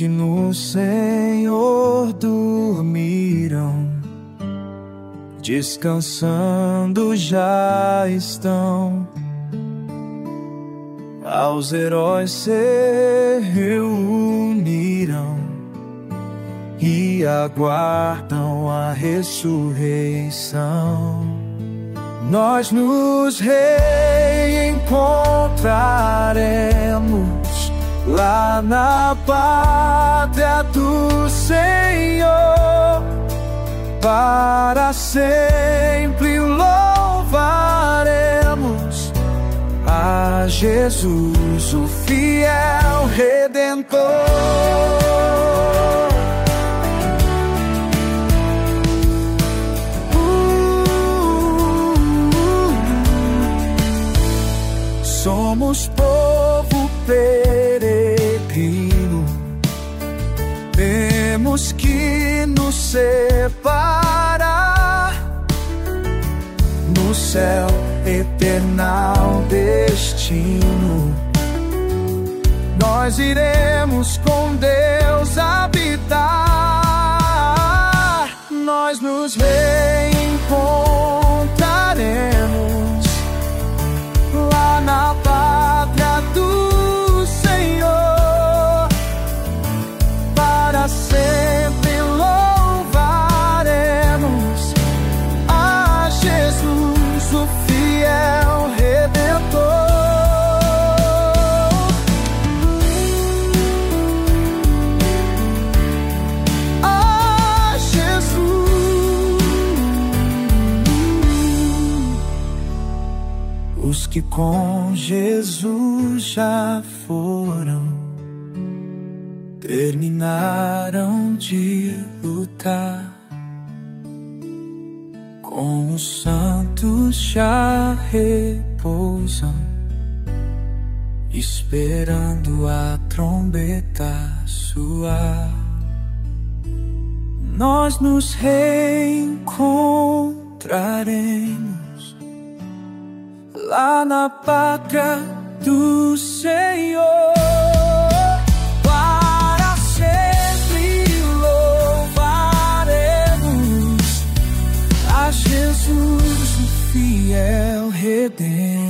que no Senhor dormiram, descansando já estão. Aos heróis se reuniram e aguardam a ressurreição. Nós nos reencontraremos lá na pátria do Senhor. Para sempre louvaremos a Jesus, o fiel Redentor. Somos povo peregrino, temos que nos separar no céu, eternal destino. Nós iremos com Deus habitar. Nós nos reencontraremos lá na pátria do Senhor. Para sempre louvaremos a Jesus, o fiel Redentor. A Jesus. Os que com Jesus já foram, terminaram de lutar. Com os santos já repousam, esperando a trombeta soar. Nós nos reencontraremos lá na pátria do Senhor. Para sempre louvaremos a Jesus, o fiel Redentor.